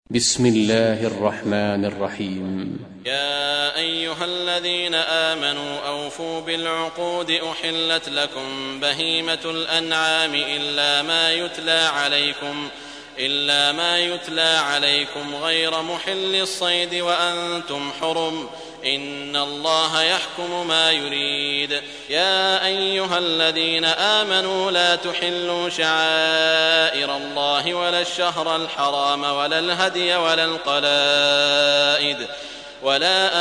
بسم الله الرحمن الرحيم. يا أيها الذين آمنوا أوفوا بالعقود أحلت لكم بهيمة الأنعام إلا ما يتلى عليكم غير محل الصيد وأنتم حرم إن الله يحكم ما يريد. يا أيها الذين آمنوا لا تحلوا شعائر الله ولا الشهر الحرام ولا الهدي ولا القلائد ولا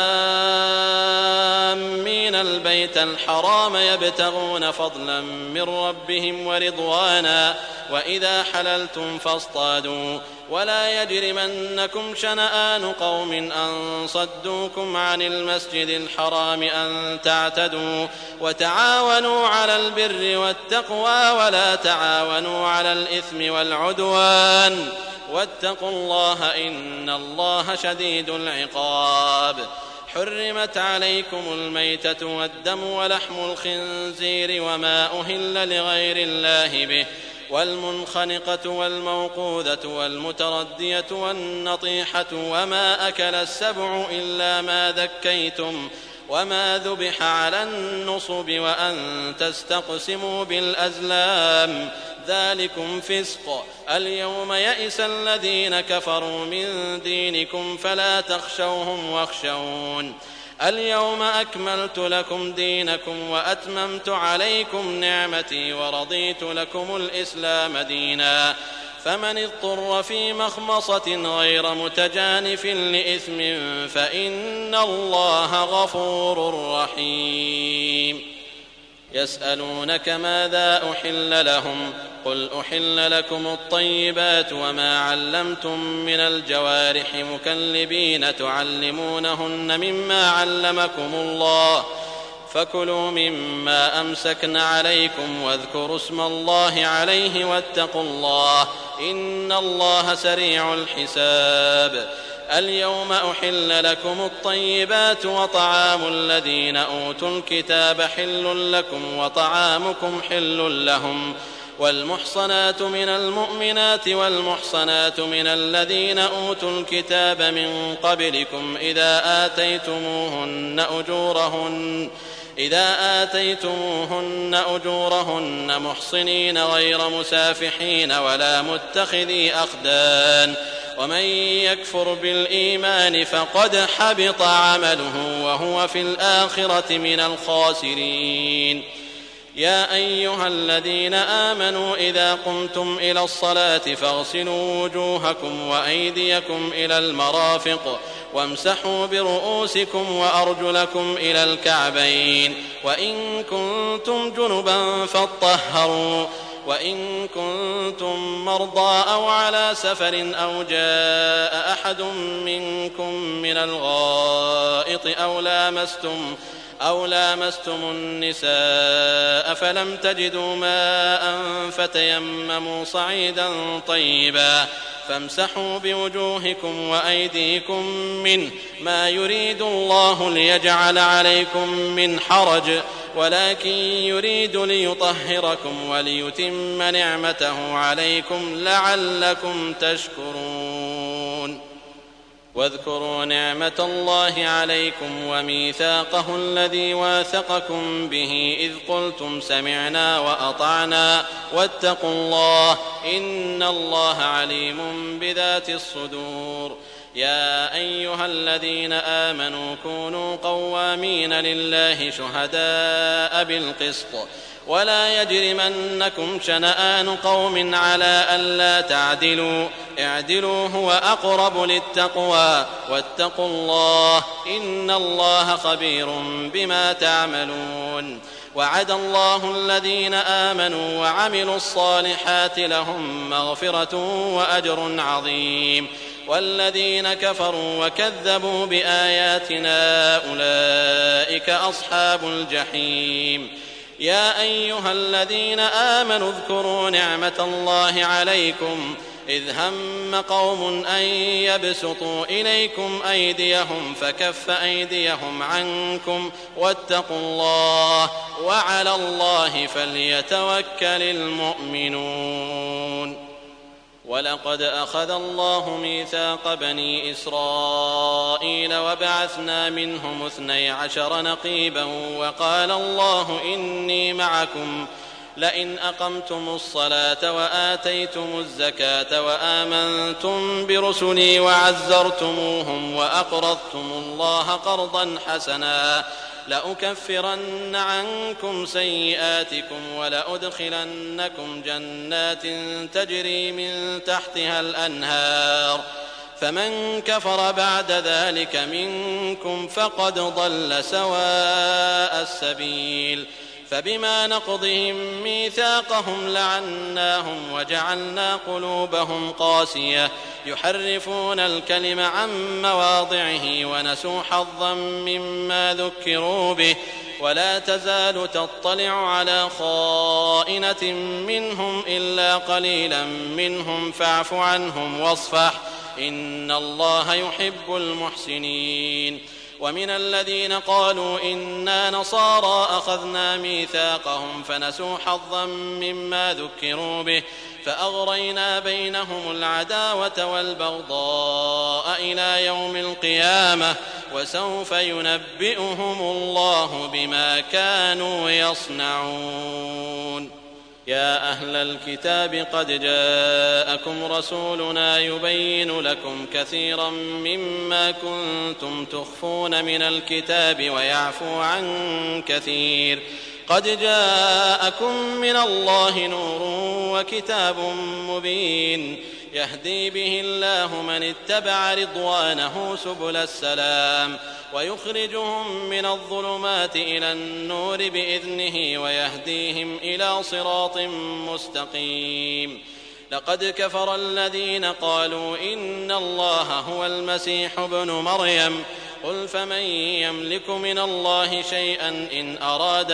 آمين البيت الحرام يبتغون فضلا من ربهم ورضوانا وإذا حللتم فاصطادوا ولا يجرمنكم شنآن قوم أن صدوكم عن المسجد الحرام أن تعتدوا وتعاونوا على البر والتقوى ولا تعاونوا على الإثم والعدوان واتقوا الله إن الله شديد العقاب. حرمت عليكم الميتة والدم ولحم الخنزير وما أهل لغير الله به والمنخنقة والموقوذة والمتردية والنطيحة وما أكل السبع إلا ما ذكيتم وما ذبح على النصب وأن تستقسموا بالأزلام ذلكم فسق. اليوم يئس الذين كفروا من دينكم فلا تخشوهم واخشون. اليوم أكملت لكم دينكم وأتممت عليكم نعمتي ورضيت لكم الإسلام دينا. فمن اضطر في مخمصة غير متجانف لإثم فإن الله غفور رحيم. يسألونك ماذا أحل لهم قل أحل لكم الطيبات وما علمتم من الجوارح مكلبين تعلمونهن مما علمكم الله فكلوا مما أمسكن عليكم واذكروا اسم الله عليه واتقوا الله إن الله سريع الحساب. اليوم أحل لكم الطيبات وطعام الذين أوتوا الكتاب حل لكم وطعامكم حل لهم والمحصنات من المؤمنات والمحصنات من الذين أوتوا الكتاب من قبلكم إذا آتيتموهن أجورهن محصنين غير مسافحين ولا متخذي أخدان ومن يكفر بالإيمان فقد حبط عمله وهو في الآخرة من الخاسرين. يا أيها الذين آمنوا إذا قمتم إلى الصلاة فاغسلوا وجوهكم وأيديكم إلى المرافق وامسحوا برؤوسكم وأرجلكم إلى الكعبين وإن كنتم جنبا فاطهروا وإن كنتم مرضى أو على سفر أو جاء أحد منكم من الغائط أو لامستم النساء فلم تجدوا ماء فتيمموا صعيدا طيبا فامسحوا بوجوهكم وأيديكم منه ما يريد الله ليجعل عليكم من حرج ولكن يريد ليطهركم وليتم نعمته عليكم لعلكم تشكرون. واذكروا نعمة الله عليكم وميثاقه الذي واثقكم به إذ قلتم سمعنا وأطعنا واتقوا الله إن الله عليم بذات الصدور. يا أيها الذين آمنوا كونوا قوامين لله شهداء بالقسط ولا يجرمنكم شنآن قوم على ألا تعدلوا اعدلوا هو أقرب للتقوى واتقوا الله إن الله خبير بما تعملون. وعد الله الذين آمنوا وعملوا الصالحات لهم مغفرة وأجر عظيم والذين كفروا وكذبوا بآياتنا أولئك أصحاب الجحيم. يا أيها الذين آمنوا اذكروا نعمة الله عليكم إذ هم قوم أن يبسطوا إليكم أيديهم فكف أيديهم عنكم واتقوا الله وعلى الله فليتوكل المؤمنون. ولقد أخذ الله ميثاق بني إسرائيل وبعثنا منهم 12 نقيبا وقال الله إني معكم لئن أقمتم الصلاة وآتيتم الزكاة وآمنتم برسلي وعزرتموهم وأقرضتم الله قرضا حسنا لأكفرن عنكم سيئاتكم ولأدخلنكم جنات تجري من تحتها الأنهار فمن كفر بعد ذلك منكم فقد ضل سواء السبيل فبما نقضهم ميثاقهم لعناهم وجعلنا قلوبهم قاسية يحرفون الكلم عن مواضعه ونسوا حظا مما ذكروا به ولا تزال تطلع على خائنة منهم إلا قليلا منهم فاعف عنهم واصفح إن الله يحب المحسنين ومن الذين قالوا إنا نصارى أخذنا ميثاقهم فنسوا حظا مما ذكروا به فأغرينا بينهم العداوة والبغضاء إلى يوم القيامة وسوف ينبئهم الله بما كانوا يصنعون يا أهل الكتاب قد جاءكم رسولنا يبين لكم كثيرا مما كنتم تخفون من الكتاب ويعفو عن كثير قد جاءكم من الله نور وكتاب مبين يهدي به الله من اتبع رضوانه سبل السلام ويخرجهم من الظلمات إلى النور بإذنه ويهديهم إلى صراط مستقيم لقد كفر الذين قالوا إن الله هو المسيح ابن مريم قل فمن يملك من الله شيئا إن أراد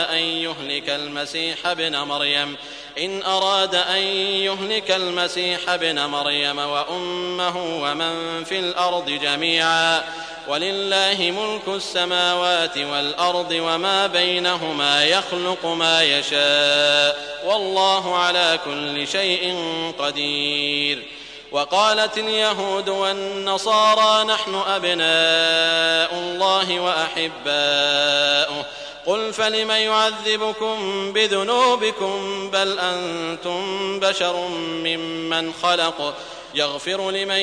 أن يهلك المسيح ابن مريم وأمه ومن في الأرض جميعا ولله ملك السماوات والأرض وما بينهما يخلق ما يشاء والله على كل شيء قدير وقالت اليهود والنصارى نحن أبناء الله وأحباؤه قل فلم يعذبكم بذنوبكم بل أنتم بشر ممن خلق يغفر لمن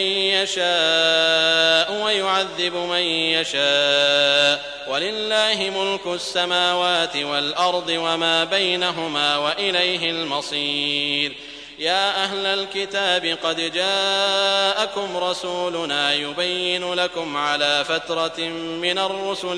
يشاء ويعذب من يشاء ولله ملك السماوات والأرض وما بينهما وإليه المصير يا أهل الكتاب قد جاءكم رسولنا يبين لكم على فترة من الرسل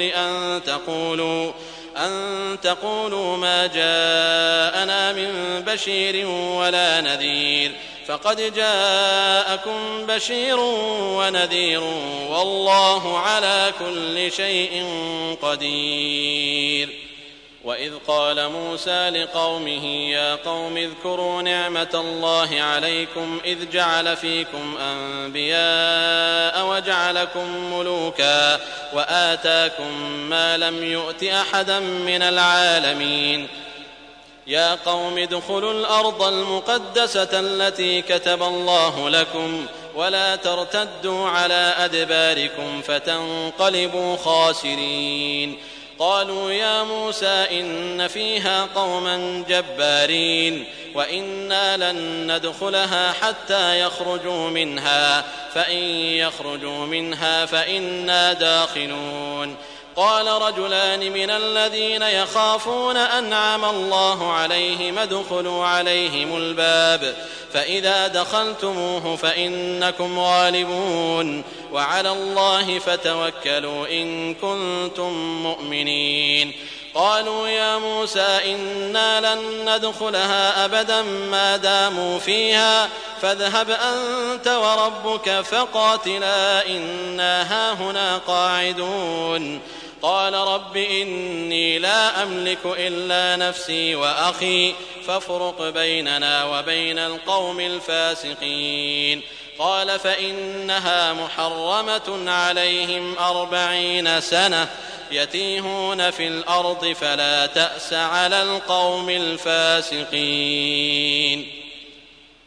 أن تقولوا ما جاءنا من بشير ولا نذير فقد جاءكم بشير ونذير والله على كل شيء قدير وإذ قال موسى لقومه يا قوم اذكروا نعمة الله عليكم إذ جعل فيكم أنبياء وجعلكم ملوكا وآتاكم ما لم يؤت أحدا من العالمين يا قوم ادخلوا الأرض المقدسة التي كتب الله لكم ولا ترتدوا على أدباركم فتنقلبوا خاسرين قالوا يا موسى إن فيها قوما جبارين وإنا لن ندخلها حتى يخرجوا منها فإن يخرجوا منها فإنا داخلون قال رجلان من الذين يخافون أنعم الله عليهم ادخلوا عليهم الباب فإذا دخلتموه فإنكم غالبون وعلى الله فتوكلوا إن كنتم مؤمنين قالوا يا موسى إنا لن ندخلها أبدا ما داموا فيها فاذهب أنت وربك فقاتلا إنا هاهنا قاعدون قال رب إني لا أملك إلا نفسي وأخي فافرق بيننا وبين القوم الفاسقين قال فإنها محرمة عليهم 40 سنة يتيهون في الأرض فلا تأس على القوم الفاسقين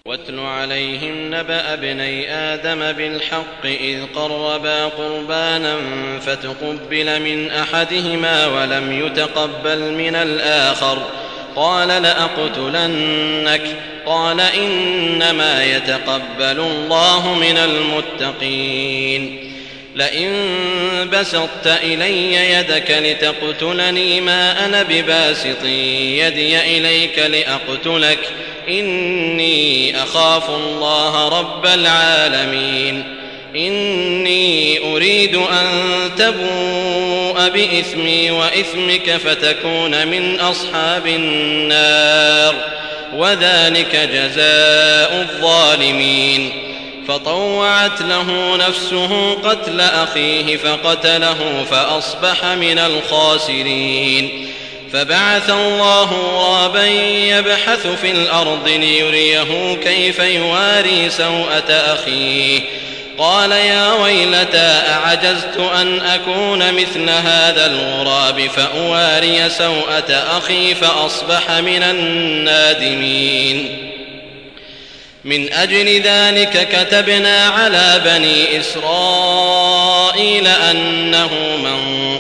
واتل عليهم نبأ ابني آدم بالحق إذ قربا قربانا فتقبل من أحدهما ولم يتقبل من الآخر قال لأقتلنك قال إنما يتقبل الله من المتقين لئن بسطت إلي يدك لتقتلني ما أنا بباسط يدي إليك لأقتلك إني أخاف الله رب العالمين إني أريد أن تبوء بإثمي وإثمك فتكون من أصحاب النار وذلك جزاء الظالمين فطوعت له نفسه قتل أخيه فقتله فأصبح من الخاسرين فبعث الله غرابا يبحث في الأرض ليريه كيف يواري سوءة أخيه قال يا ويلتى أعجزت أن أكون مثل هذا الغراب فأواري سوءة أخي فأصبح من النادمين من أجل ذلك كتبنا على بني إسرائيل أنه من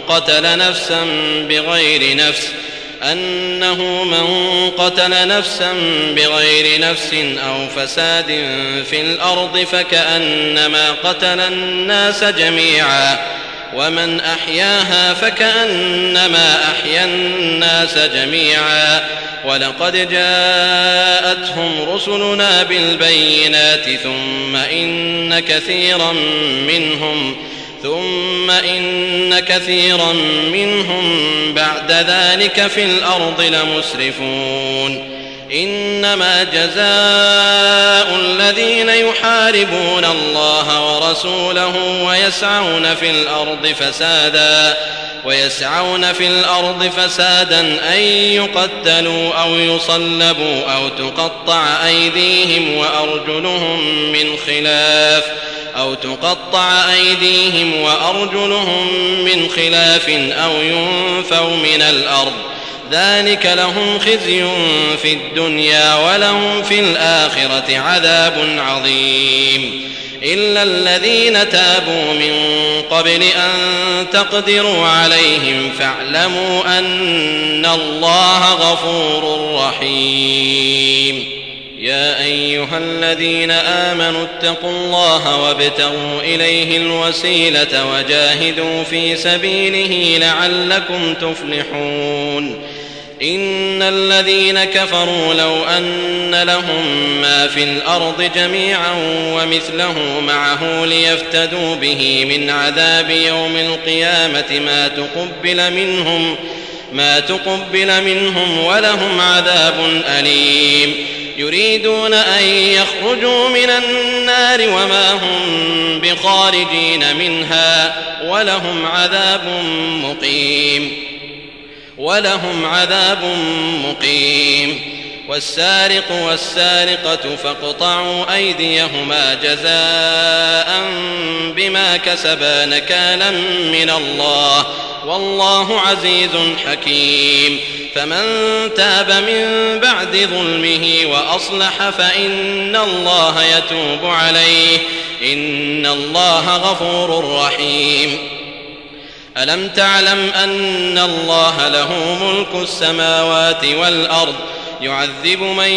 قتل نفسا بغير نفس أو فساد في الأرض فكأنما قتل الناس جميعا ومن أحياها فكأنما أحيا الناس جميعا ولقد جاءتهم رسلنا بالبينات ثم إن كثيرا منهم بعد ذلك في الأرض لمسرفون إنما جزاء الذين يحاربون الله ورسوله ويسعون في الأرض فسادا أن يقتلوا أو يصلبوا أو تقطع أيديهم وأرجلهم من خلاف أو ينفوا من الأرض ذلك لهم خزي في الدنيا ولهم في الآخرة عذاب عظيم إلا الذين تابوا من قبل أن تقدروا عليهم فاعلموا أن الله غفور رحيم يا أيها الذين آمنوا اتقوا الله وابتغوا إليه الوسيلة وجاهدوا في سبيله لعلكم تفلحون إن الذين كفروا لو أن لهم ما في الأرض جميعا ومثله معه ليفتدوا به من عذاب يوم القيامة ما تقبل منهم ولهم عذاب أليم يريدون أن يخرجوا من النار وما هم بخارجين منها ولهم عذاب مقيم والسارق والسارقة فاقطعوا أيديهما جزاء بما كسبا نكالا من الله والله عزيز حكيم فمن تاب من بعد ظلمه وأصلح فإن الله يتوب عليه إن الله غفور رحيم ألم تعلم أن الله له ملك السماوات والأرض يعذب من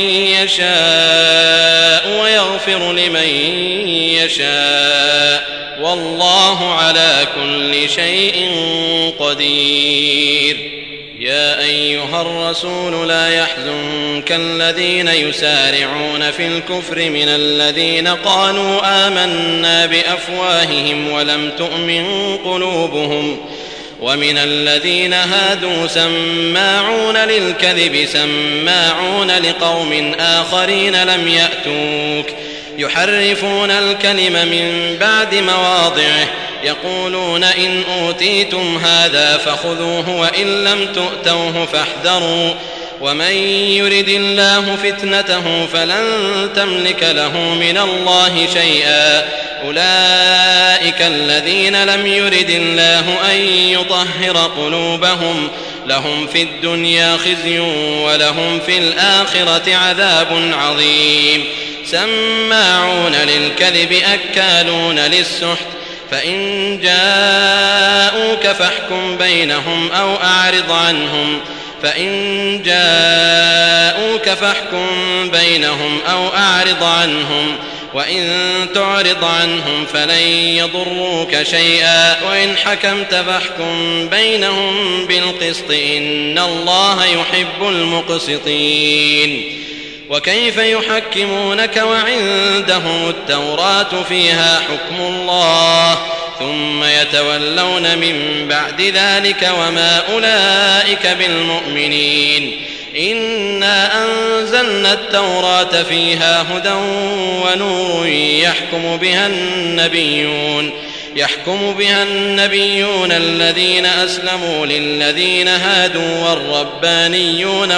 يشاء ويغفر لمن يشاء والله على كل شيء قدير يا أيها الرسول لا يحزنك الذين يسارعون في الكفر من الذين قالوا آمنا بأفواههم ولم تؤمن قلوبهم ومن الذين هادوا سماعون للكذب سماعون لقوم آخرين لم يأتوك يحرفون الكلم من بعد مواضعه يقولون إن أوتيتم هذا فخذوه وإن لم تؤتوه فاحذروا ومن يرد الله فتنته فلن تملك له من الله شيئا أولئك الذين لم يرد الله أن يطهر قلوبهم لهم في الدنيا خزي ولهم في الآخرة عذاب عظيم سماعون للكذب أكالون للسحت فإن جاءوك فاحكم بينهم أو أعرض عنهم وإن تعرض عنهم فلن يضروك شيئا وإن حكمت فاحكم بينهم بالقسط إن الله يحب المقسطين. وكيف يحكمونك وعندهم التوراة فيها حكم الله ثم يتولون من بعد ذلك وما أولئك بالمؤمنين. إنا أنزلنا التوراة فيها هدى ونور يحكم بها النبيون الذين أسلموا للذين هادوا والربانيون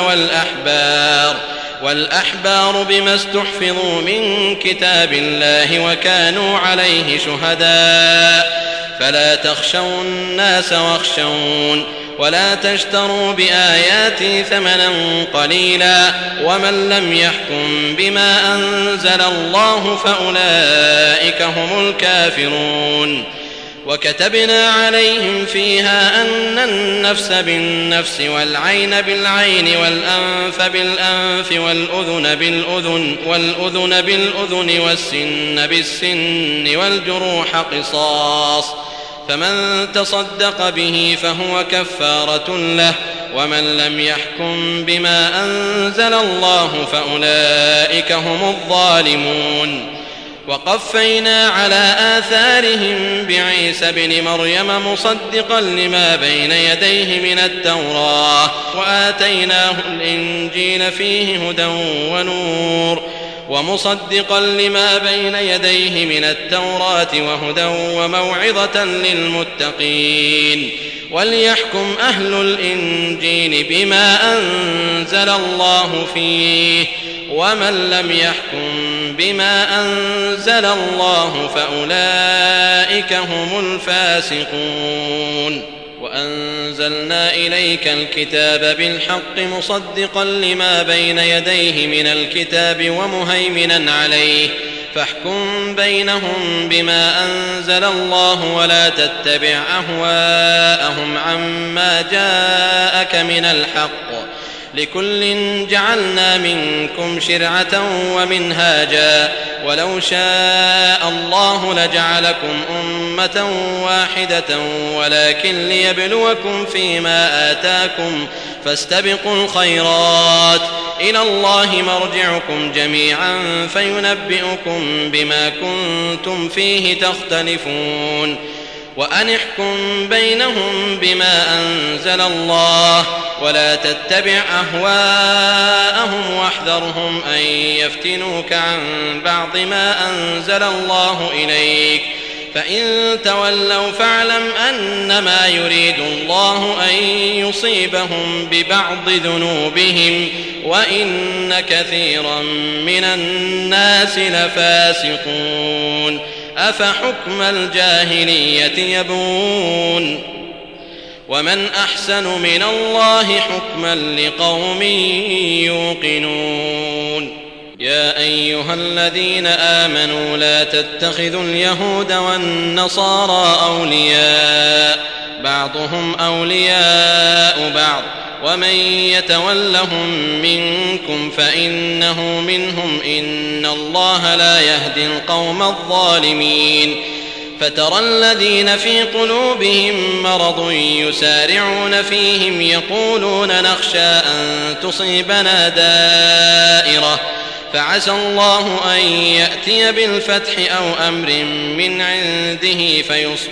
والأحبار بما استحفظوا من كتاب الله وكانوا عليه شهداء فلا تخشوا الناس واخشون ولا تشتروا بآياتي ثمنا قليلا ومن لم يحكم بما أنزل الله فأولئك هم الكافرون. وكتبنا عليهم فيها أن النفس بالنفس والعين بالعين والأنف بالأنف والأذن بالأذن والسن بالسن والجروح قصاص فمن تصدق به فهو كفارة له ومن لم يحكم بما أنزل الله فأولئك هم الظالمون. وقفينا على آثارهم بعيسى بن مريم مصدقا لما بين يديه من التوراة وآتيناه الإنجيل فيه هدى ونور ومصدقا لما بين يديه من التوراة وهدى وموعظة للمتقين. وليحكم أهل الإنجيل بما أنزل الله فيه ومن لم يحكم بما أنزل الله فأولئك هم الفاسقون. وأنزلنا إليك الكتاب بالحق مصدقا لما بين يديه من الكتاب ومهيمنا عليه فاحكم بينهم بما أنزل الله ولا تتبع أهواءهم عما جاءك من الحق لكل جعلنا منكم شرعة ومنهاجا ولو شاء الله لجعلكم أمة واحدة ولكن ليبلوكم فيما آتاكم فاستبقوا الخيرات إلى الله مرجعكم جميعا فينبئكم بما كنتم فيه تختلفون. وأن احكم بينهم بما أنزل الله ولا تتبع أهواءهم واحذرهم أن يفتنوك عن بعض ما أنزل الله إليك فإن تولوا فاعلم أنما يريد الله أن يصيبهم ببعض ذنوبهم وإن كثيرا من الناس لفاسقون. أفحكم الجاهلية يبغون ومن أحسن من الله حكما لقوم يوقنون. يا أيها الذين آمنوا لا تتخذوا اليهود والنصارى أولياء بعضهم أولياء بعض ومن يتولهم منكم فإنه منهم إن الله لا يهدي القوم الظالمين. فترى الذين في قلوبهم مرض يسارعون فيهم يقولون نخشى أن تصيبنا دائرة فعسى الله أن يأتي بالفتح أو أمر من عنده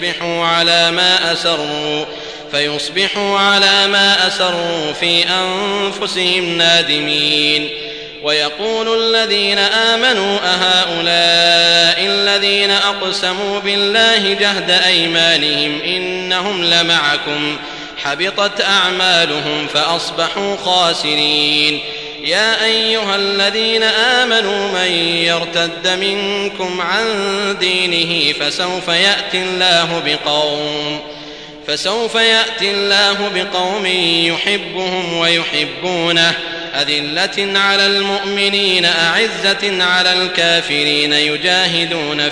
فيصبحوا على ما أسروا في أنفسهم نادمين. ويقول الذين آمنوا أهؤلاء الذين أقسموا بالله جهد أيمانهم إنهم لمعكم حبطت أعمالهم فأصبحوا خاسرين. يا أيها الذين آمنوا من يرتد منكم عن دينه فسوف يأتي الله بقوم يحبهم ويحبونه أذلة على المؤمنين أعزة على الكافرين يجاهدون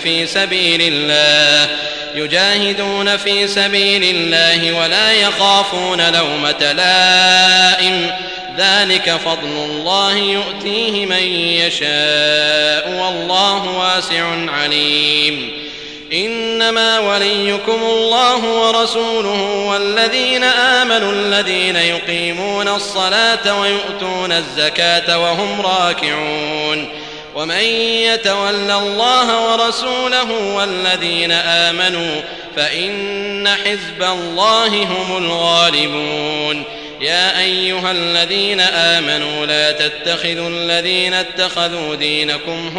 في سبيل الله ولا يخافون لومة لائم ذلك فضل الله يؤتيه من يشاء والله واسع عليم إنما وليكم الله ورسوله والذين آمنوا الذين يقيمون الصلاة ويؤتون الزكاة وهم راكعون ومن يتول الله ورسوله والذين آمنوا فإن حزب الله هم الغالبون يا أيها الذين آمنوا لا تتخذوا الذين اتخذوا دينكم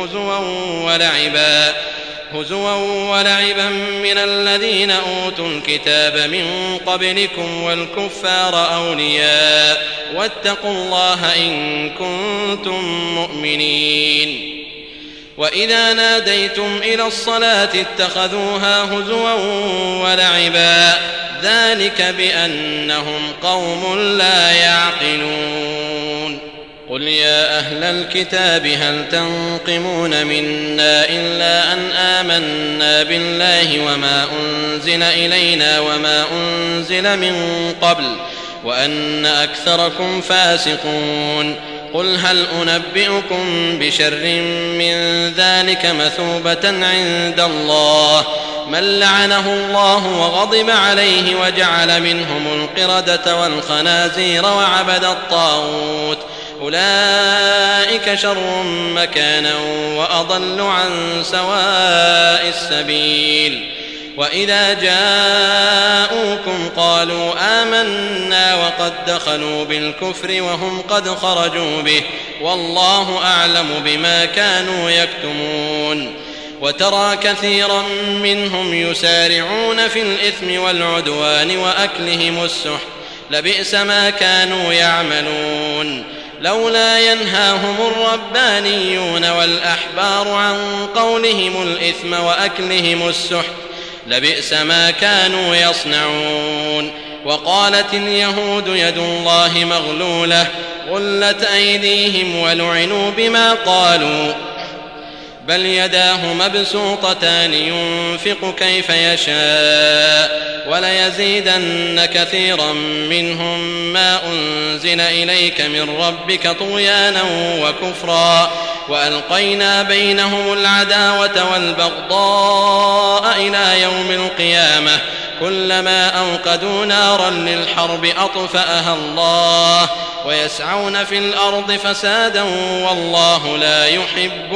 هزوا ولعبا من الذين أوتوا الكتاب من قبلكم والكفار أولياء واتقوا الله إن كنتم مؤمنين وإذا ناديتم إلى الصلاة اتخذوها هزوا ولعبا ذلك بأنهم قوم لا يعقلون قل يا أهل الكتاب هل تنقمون منا إلا أن آمنا بالله وما أنزل إلينا وما أنزل من قبل وأن أكثركم فاسقون قل هل أنبئكم بشر من ذلك مثوبة عند الله من لعنه الله وغضب عليه وجعل منهم القردة والخنازير وعبد الطاغوت أولئك شر مكانا وأضل عن سواء السبيل وإذا جاءوكم قالوا آمنا وقد دخلوا بالكفر وهم قد خرجوا به والله أعلم بما كانوا يكتمون وترى كثيرا منهم يسارعون في الإثم والعدوان وأكلهم السحت لبئس ما كانوا يعملون لولا ينهاهم الربانيون والأحبار عن قولهم الإثم وأكلهم السحت لبئس ما كانوا يصنعون وقالت اليهود يد الله مغلولة غلت أيديهم ولعنوا بما قالوا بل يداه مبسوطتان ينفق كيف يشاء وليزيدن كثيرا منهم ما أنزل إليك من ربك طغيانا وكفرا وألقينا بينهم العداوة والبغضاء إلى يوم القيامة كلما أوقدوا نارا للحرب أطفأها الله ويسعون في الأرض فسادا والله لا يحب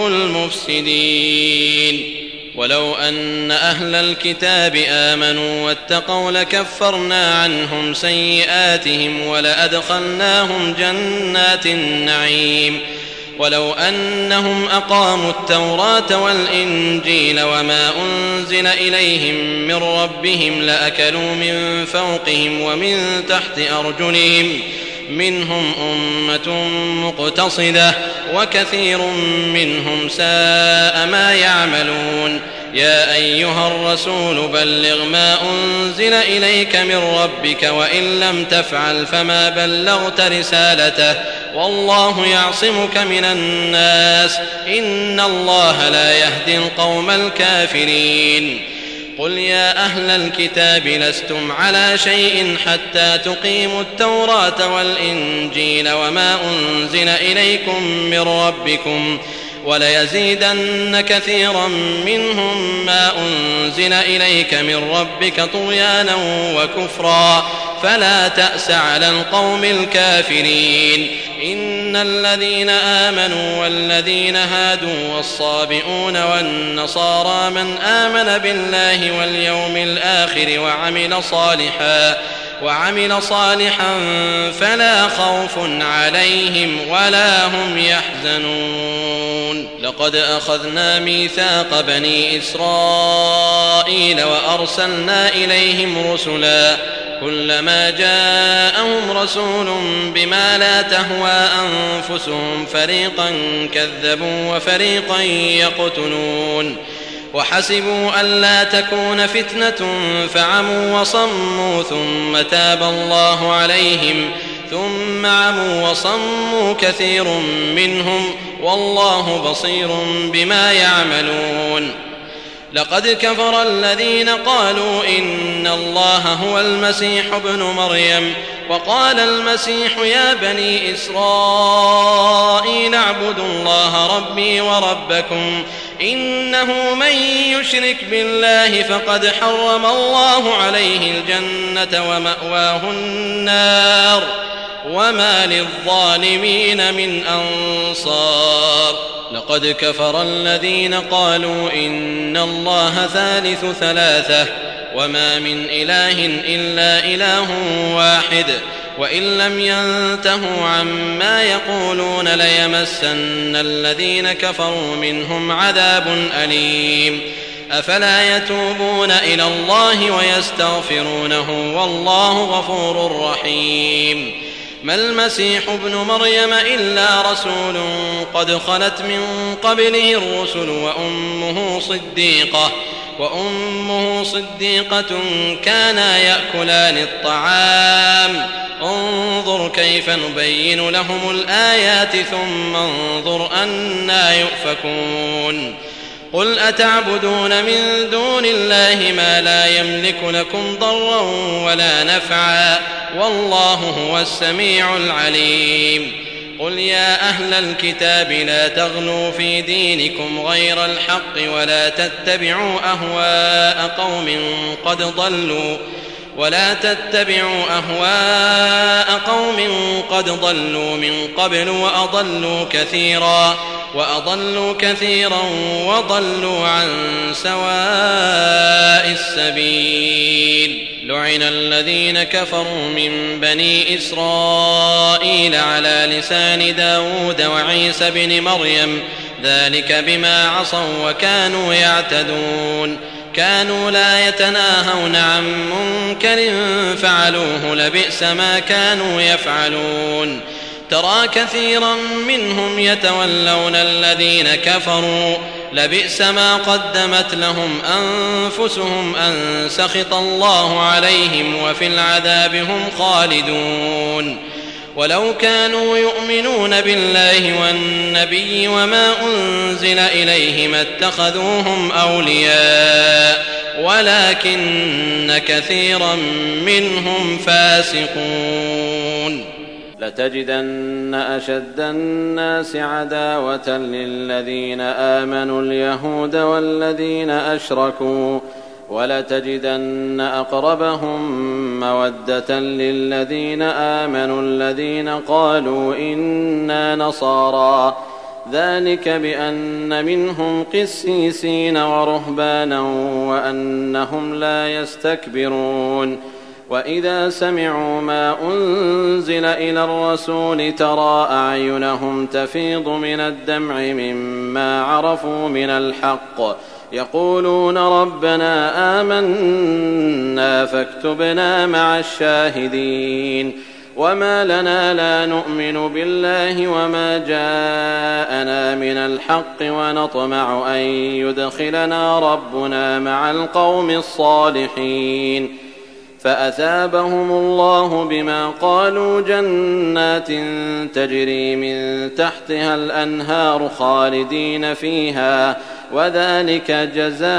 المفسدين ولو أن أهل الكتاب آمنوا واتقوا لكفرنا عنهم سيئاتهم ولأدخلناهم جنات النعيم ولو أنهم أقاموا التوراة والإنجيل وما أنزل إليهم من ربهم لأكلوا من فوقهم ومن تحت أرجلهم منهم أمة مقتصدة وكثير منهم ساء ما يعملون يا أيها الرسول بلغ ما أنزل إليك من ربك وإن لم تفعل فما بلغت رسالته والله يعصمك من الناس إن الله لا يهدي القوم الكافرين قل يا أهل الكتاب لستم على شيء حتى تقيموا التوراة والإنجيل وما أنزل إليكم من ربكم وليزيدن كثيرا منهم ما أنزل إليك من ربك طغيانا وكفرا فلا تأس على القوم الكافرين إن الذين آمنوا والذين هادوا والصابئون والنصارى من آمن بالله واليوم الآخر وعمل صالحا فلا خوف عليهم ولا هم يحزنون لقد أخذنا ميثاق بني إسرائيل وأرسلنا إليهم رسلا كلما جاءهم رسول بما لا تهوى أنفسهم فريقا كذبوا وفريقا يقتلون وحسبوا ألا تكون فتنة فعموا وصموا ثم تاب الله عليهم ثم عموا وصموا كثير منهم والله بصير بما يعملون. لقد كفر الذين قالوا إن الله هو المسيح ابن مريم وقال المسيح يا بني إسرائيل اعبدوا الله ربي وربكم إنه من يشرك بالله فقد حرم الله عليه الجنة ومأواه النار وما للظالمين من أنصار. لقد كفر الذين قالوا إن الله ثالث ثلاثة وما من إله إلا إله واحد وإن لم ينتهوا عما يقولون ليمسن الذين كفروا منهم عذاب أليم. أفلا يتوبون إلى الله ويستغفرونه والله غفور رحيم. ما المسيح ابن مريم إلا رسول قد خلت من قبله الرسل وأمه صديقة كانا يأكلان الطعام انظر كيف نبين لهم الآيات ثم انظر أنى يؤفكون. قل أتعبدون من دون الله ما لا يملك لكم ضرا ولا نفعا والله هو السميع العليم. قل يا أهل الكتاب لا تغلوا في دينكم غير الحق ولا تتبعوا أهواء قوم قد ضلوا من قبل وأضلوا كثيرا وضلوا عن سواء السبيل. لعن الذين كفروا من بني إسرائيل على لسان داود وعيسى بن مريم ذلك بما عصوا وكانوا يعتدون. كانوا لا يتناهون عن منكر فعلوه لبئس ما كانوا يفعلون. ترى كثيرا منهم يتولون الذين كفروا لبئس ما قدمت لهم أنفسهم أن سخط الله عليهم وفي العذاب هم خالدون. ولو كانوا يؤمنون بالله والنبي وما أنزل إليه ما اتخذوهم أولياء ولكن كثيرا منهم فاسقون. لتجدن أشد الناس عداوة للذين آمنوا اليهود والذين أشركوا ولتجدن أقربهم مودة للذين آمنوا الذين قالوا إنا نصارى ذلك بأن منهم قسيسين ورهبانا وأنهم لا يستكبرون. وإذا سمعوا ما أنزل إلى الرسول ترى أعينهم تفيض من الدمع مما عرفوا من الحق يقولون ربنا آمنا فاكتبنا مع الشاهدين. وما لنا لا نؤمن بالله وما جاءنا من الحق ونطمع أن يدخلنا ربنا مع القوم الصالحين. فأثابهم الله بما قالوا جنات تجري من تحتها الأنهار خالدين فيها وذلك جزاء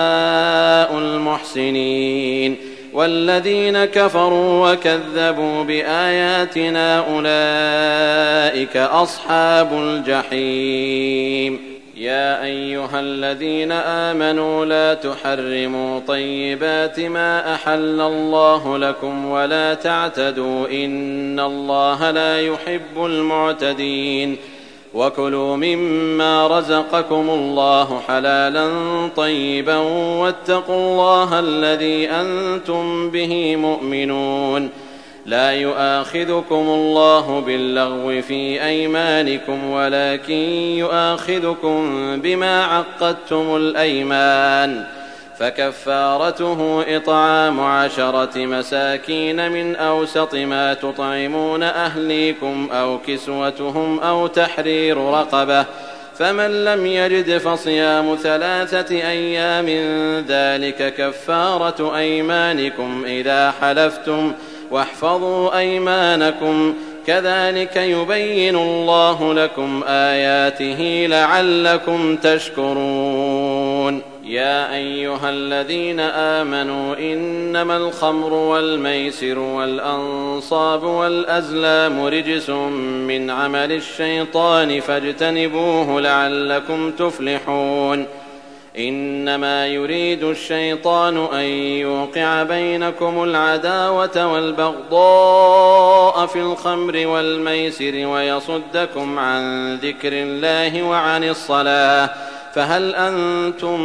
المحسنين. والذين كفروا وكذبوا بآياتنا أولئك أصحاب الجحيم. يا أيها الذين آمنوا لا تحرموا طيبات ما أحل الله لكم ولا تعتدوا إن الله لا يحب المعتدين. وكلوا مما رزقكم الله حلالا طيبا واتقوا الله الذي أنتم به مؤمنون. لا يؤاخذكم الله باللغو في أيمانكم ولكن يؤاخذكم بما عقدتم الأيمان. فكفارته إطعام 10 مساكين من أوسط ما تطعمون أهليكم أو كسوتهم أو تحرير رقبة فمن لم يجد فصيام 3 أيام ذلك كفارة أيمانكم إذا حلفتم واحفظوا أيمانكم كذلك يبين الله لكم آياته لعلكم تشكرون يا أيها الذين آمنوا إنما الخمر والميسر والأنصاب والأزلام رجس من عمل الشيطان فاجتنبوه لعلكم تفلحون إنما يريد الشيطان أن يوقع بينكم العداوة والبغضاء في الخمر والميسر ويصدكم عن ذكر الله وعن الصلاة فهل أنتم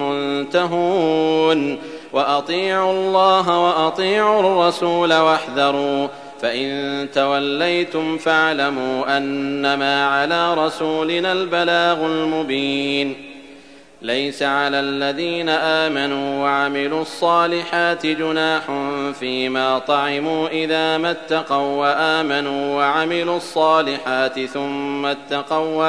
منتهون وأطيعوا الله وأطيعوا الرسول واحذروا فإن توليتم فاعلموا أنما على رسولنا البلاغ المبين ليس على الذين آمنوا وعملوا الصالحات جناح فيما طعموا إذا ما اتقوا وآمنوا وعملوا الصالحات ثم اتقوا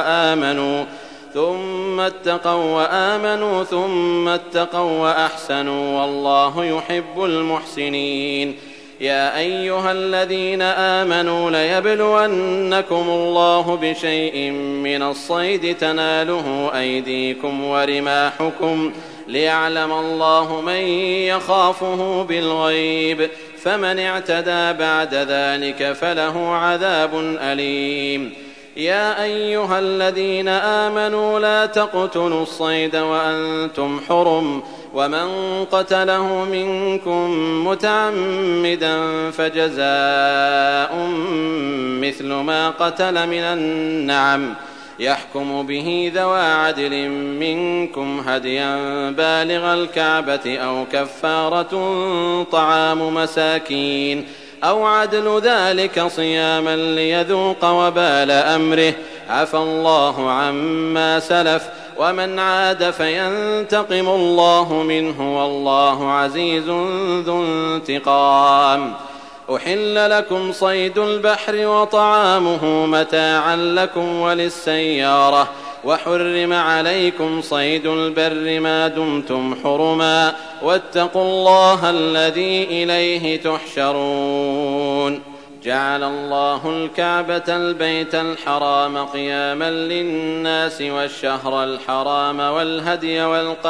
وآمنوا ثم اتقوا وأحسنوا والله يحب المحسنين يا أيها الذين آمنوا ليبلونكم الله بشيء من الصيد تناله أيديكم ورماحكم ليعلم الله من يخافه بالغيب فمن اعتدى بعد ذلك فله عذاب أليم يا أيها الذين آمنوا لا تقتلوا الصيد وأنتم حرم ومن قتله منكم متعمدا فجزاء مثل ما قتل من النعم يحكم به ذوى عدل منكم هديا بالغ الكعبة أو كفارة طعام مساكين أو عدل ذلك صياما ليذوق وبال أمره عفى الله عما سلف ومن عاد فينتقم الله منه والله عزيز ذو انتقام أحل لكم صيد البحر وطعامه متاعا لكم وللسيارة وحرم عليكم صيد البر ما دمتم حرما واتقوا الله الذي إليه تحشرون جعل الله الكعبة البيت الحرام قياما للناس والشهر الحرام والهدي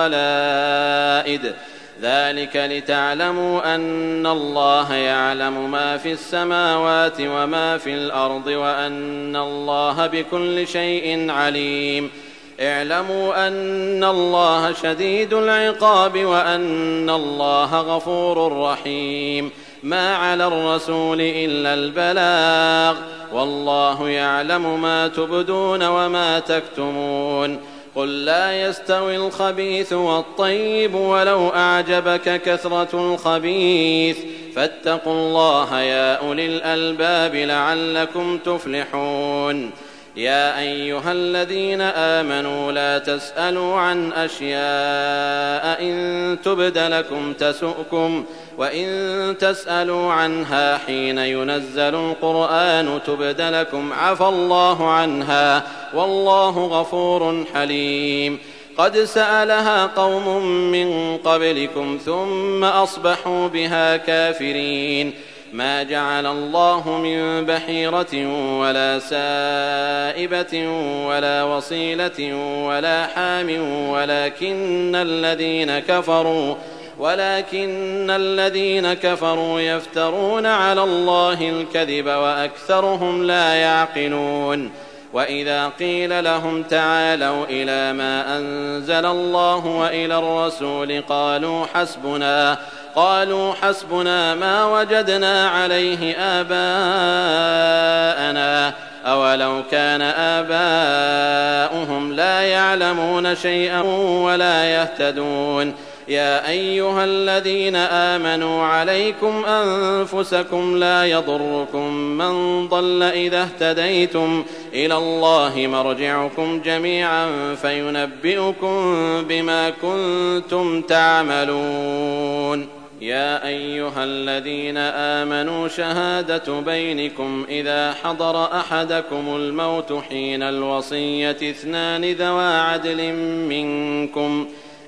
والقلائد ذلك لتعلموا أن الله يعلم ما في السماوات وما في الأرض وأن الله بكل شيء عليم اعلموا أن الله شديد العقاب وأن الله غفور رحيم ما على الرسول إلا البلاغ والله يعلم ما تبدون وما تكتمون قل لا يستوي الخبيث والطيب ولو أعجبك كثرة الخبيث فاتقوا الله يا أولي الألباب لعلكم تفلحون يا أيها الذين آمنوا لا تسألوا عن أشياء إن تبد لكم تسؤكم وإن تسألوا عنها حين ينزل القرآن تبد لكم عفى الله عنها والله غفور حليم قد سألها قوم من قبلكم ثم أصبحوا بها كافرين ما جعل الله من بحيرة ولا سائبة ولا وصيلة ولا حام ولكن الذين كفروا يفترون على الله الكذب وأكثرهم لا يعقلون وإذا قيل لهم تعالوا إلى ما أنزل الله وإلى الرسول قالوا حسبنا ما وجدنا عليه آباءنا أولو كان آباؤهم لا يعلمون شيئا ولا يهتدون يا أيها الذين آمنوا عليكم أنفسكم لا يضركم من ضل إذا اهتديتم إلى الله مرجعكم جميعا فينبئكم بما كنتم تعملون يا أيها الذين آمنوا شهادة بينكم إذا حضر أحدكم الموت حين الوصية 2 ذوى عدل منكم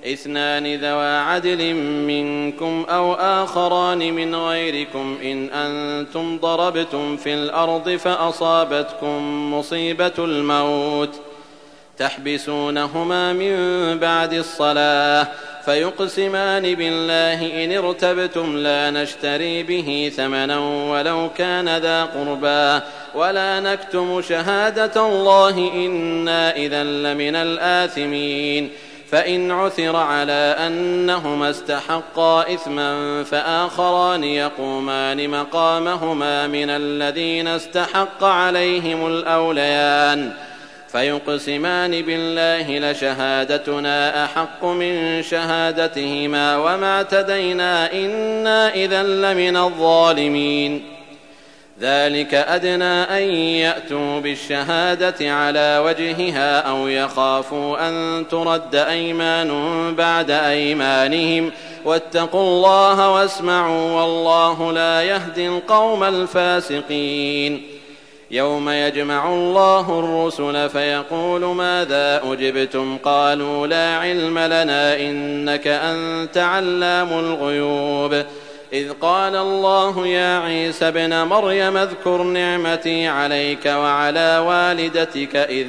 اثنان ذوا عدل منكم أو آخران من غيركم إن أنتم ضربتم في الأرض فأصابتكم مصيبة الموت تحبسونهما من بعد الصلاة فيقسمان بالله إن ارتبتم لا نشتري به ثمنا ولو كان ذا قربى ولا نكتم شهادة الله إنا إذا لمن الآثمين فإن عثر على أنهما استحقا إثما فآخران يقومان مقامهما من الذين استحق عليهم الأوليان فيقسمان بالله لشهادتنا أحق من شهادتهما وما اعتدينا إنا إذا لمن الظالمين ذلك أدنى أن يأتوا بالشهادة على وجهها أو يخافوا أن ترد أيمان بعد أيمانهم واتقوا الله واسمعوا والله لا يهدي القوم الفاسقين يوم يجمع الله الرسل فيقول ماذا أجبتم قالوا لا علم لنا إنك أنت علام الغيوب إذ قال الله يا عيسى ابن مريم اذكر نعمتي عليك وعلى والدتك إذ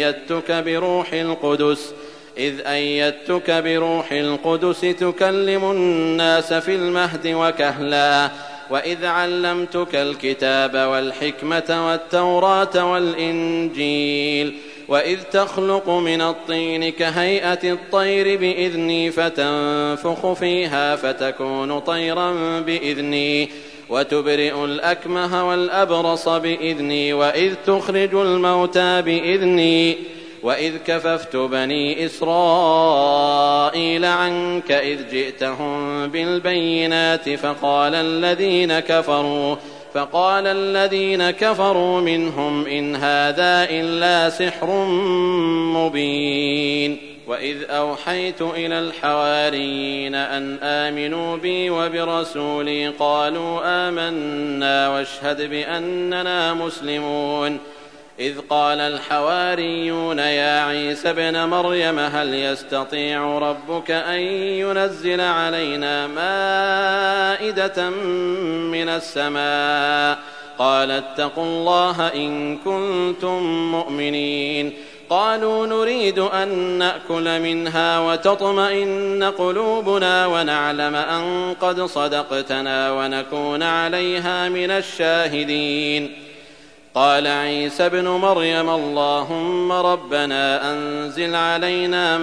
أيدتك بروح القدس تكلم الناس في المهد وكهلا وإذ علمتك الكتاب والحكمة والتوراة والإنجيل وإذ تخلق من الطين كهيئة الطير بإذني فتنفخ فيها فتكون طيرا بإذني وتبرئ الأكمه والأبرص بإذني وإذ تخرج الموتى بإذني وإذ كففت بني إسرائيل عنك إذ جئتهم بالبينات فقال الذين كفروا منهم إن هذا إلا سحر مبين وإذ أوحيت إلى الحواريين أن آمنوا بي وبرسولي قالوا آمنا واشهد بأننا مسلمون إذ قال الحواريون يا عيسى ابن مريم هل يستطيع ربك أن ينزل علينا مائدة من السماء قال اتقوا الله إن كنتم مؤمنين قالوا نريد أن نأكل منها وتطمئن قلوبنا ونعلم أن قد صدقتنا ونكون عليها من الشاهدين قال عيسى ابن مريم اللهم ربنا أنزل علينا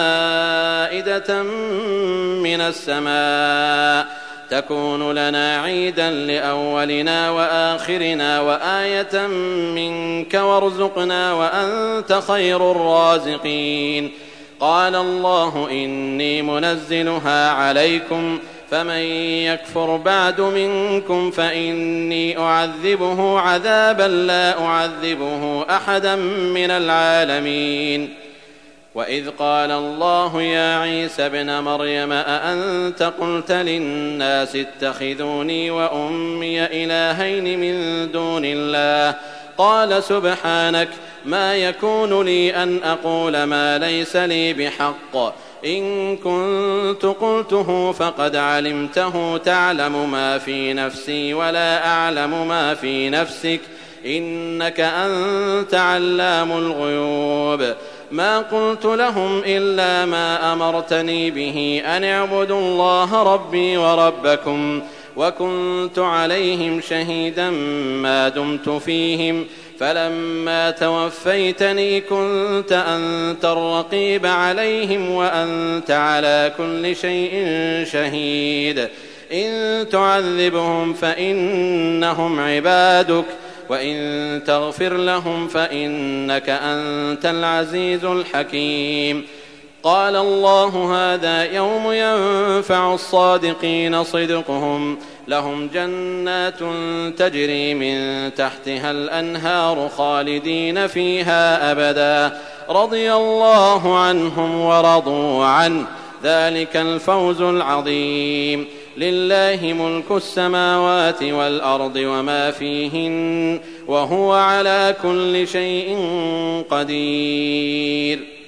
مائدة من السماء تكون لنا عيدا لأولنا وآخرنا وآية منك وارزقنا وأنت خير الرازقين قال الله إني منزلها عليكم فمن يكفر بعد منكم فإني أعذبه عذابا لا أعذبه أحدا من العالمين وإذ قال الله يا عيسى ابن مريم أأنت قلت للناس اتخذوني وأمي إلهين من دون الله قال سبحانك ما يكون لي أن أقول ما ليس لي بحق إن كنت قلته فقد علمته تعلم ما في نفسي ولا أعلم ما في نفسك إنك أنت علام الغيوب ما قلت لهم إلا ما أمرتني به أن اعبدوا الله ربي وربكم وكنت عليهم شهيدا ما دمت فيهم فلما توفيتني كنت أنت الرقيب عليهم وأنت على كل شيء شهيد إن تعذبهم فإنهم عبادك وإن تغفر لهم فإنك أنت العزيز الحكيم قال الله هذا يوم ينفع الصادقين صدقهم لهم جنات تجري من تحتها الأنهار خالدين فيها أبدا رضي الله عنهم ورضوا عنه ذلك الفوز العظيم لله ملك السماوات والأرض وما فيهن وهو على كل شيء قدير